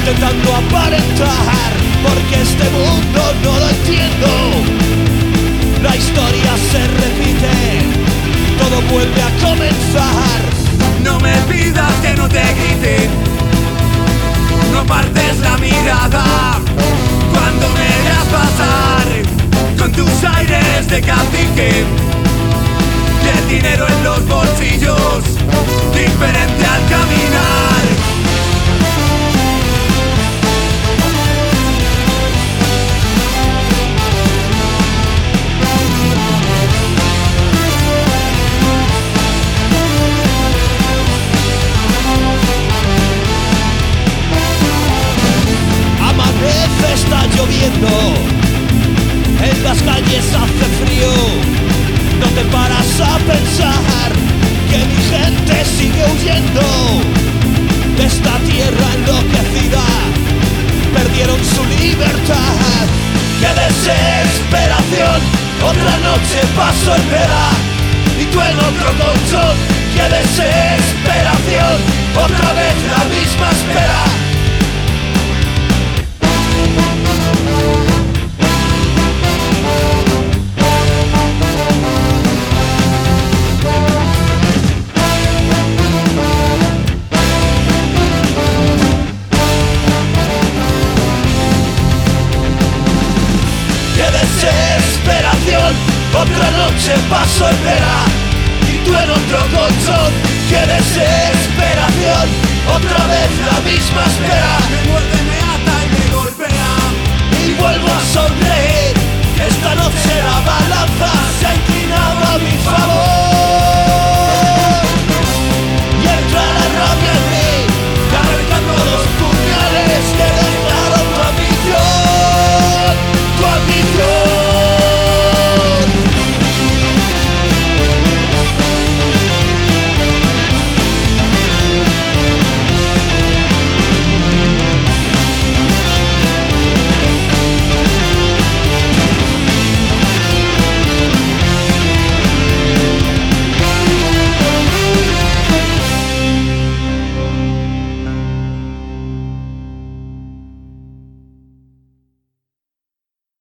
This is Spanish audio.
intentando aparentar, porque este mundo no lo entiendo. La historia se repite, todo vuelve a comenzar. No me pidas que no te grite, no apartes la mirada cuando me veas pasar con tus aires de cacique y el dinero en los bolsillos, diferente al caminar. Está lloviendo, en las calles hace frío. No te paras a pensar que mi gente sigue huyendo de esta tierra enloquecida. Perdieron su libertad. ¡Qué desesperación! Otra noche paso en vela y tú en otro colchón. ¡Qué desesperación! Otra vez la misma espera. Desesperación, otra noche paso en vela y tú en otro colchón. ¡Qué desesperación! Otra vez la misma espera.